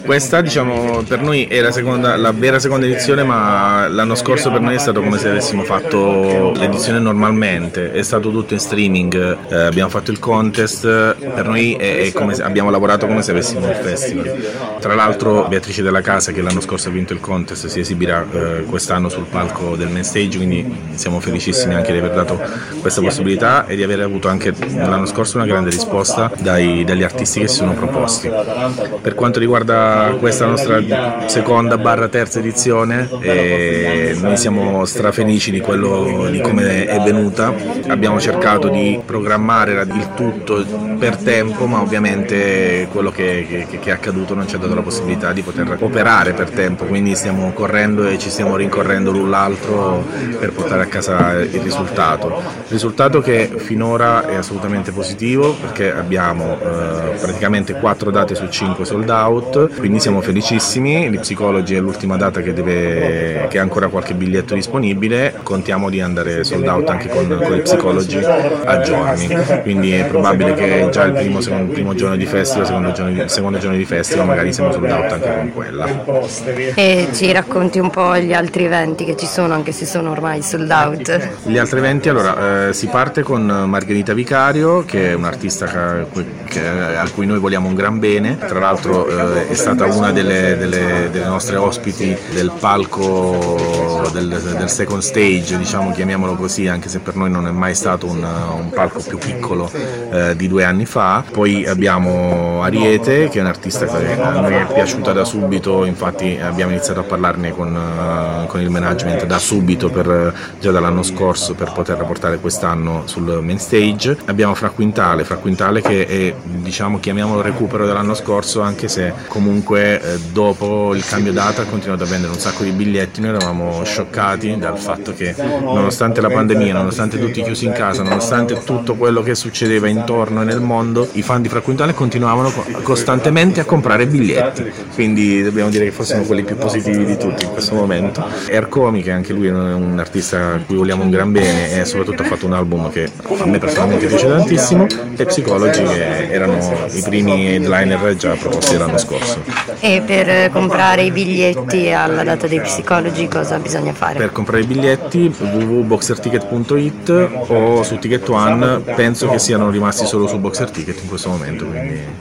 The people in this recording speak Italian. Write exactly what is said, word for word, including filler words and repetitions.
Questa, diciamo, per noi è la, seconda, la vera seconda edizione, ma l'anno scorso per noi è stato come se avessimo fatto l'edizione normalmente, è stato tutto in streaming, eh, abbiamo fatto il contest, per noi è, è come se, abbiamo lavorato come se avessimo il festival. Tra l'altro Beatrice Della Casa, che l'anno scorso ha vinto il contest, si esibirà eh, quest'anno sul palco del main stage, quindi siamo felicissimi anche di aver dato questa possibilità e di aver avuto anche l'anno scorso una grande risposta dai, dagli artisti che si sono proposti. Per quanto riguarda questa nostra seconda barra terza edizione, e noi siamo strafelici di quello, di come è venuta. Abbiamo cercato di programmare il tutto per tempo, ma ovviamente quello che, che, che è accaduto non ci ha dato la possibilità di poter operare per tempo, quindi stiamo correndo e ci stiamo rincorrendo l'un l'altro per portare a casa il risultato. Il risultato che finora è assolutamente positivo, perché abbiamo eh, praticamente quattro date su cinque sold out, quindi siamo felicissimi. Gli Psicologi è l'ultima data che, deve, che ha ancora qualche biglietto disponibile, contiamo di andare sold out anche con, con gli Psicologi a giorni, quindi è probabile che già il primo, secondo, primo giorno di festival, secondo giorno di, secondo giorno di festival magari siamo sold out anche con quella. E ci racconti un po' gli altri eventi che ci sono, anche se sono ormai sold out? Gli altri eventi, allora, eh, si parte con Margherita Vicario, che è un'artista che, che, a cui noi vogliamo un gran bene, tra l'altro eh, è stata una delle, delle, delle nostre ospiti del palco del, del second stage, diciamo, chiamiamolo così, anche se per noi non è mai stato un, un palco più piccolo eh, di due anni fa. Poi abbiamo Ariete, che è un'artista che a noi è piaciuta da subito, infatti abbiamo iniziato a parlarne con, uh, con il management da subito, per, già dall'anno scorso, per poterla portare quest'anno sul main stage. Abbiamo Fra Quintale, Fra Quintale che è, diciamo, chiamiamolo recupero dell'anno scorso, anche se comunque eh, dopo il cambio data ha continuato a vendere un sacco di biglietti. Noi eravamo scioccati dal fatto che, nonostante la pandemia, nonostante tutti chiusi in casa, nonostante tutto quello che succedeva intorno e nel mondo, i fan di Fra Quintale continuavano costantemente a comprare biglietti, quindi dobbiamo dire che forse sono quelli più positivi di tutti in questo momento. Ercomi, che anche lui è un artista a cui vogliamo un gran bene e soprattutto ha fatto un album che a me personalmente piace tantissimo, e Psicologi, che erano i primi headliner già proposti l'anno scorso. E per comprare i biglietti alla data dei Psicologi cosa bisogna fare? Per comprare i biglietti w w w punto boxer ticket punto i t o su Ticket One, penso che siano rimasti solo su Boxer Ticket in questo momento, quindi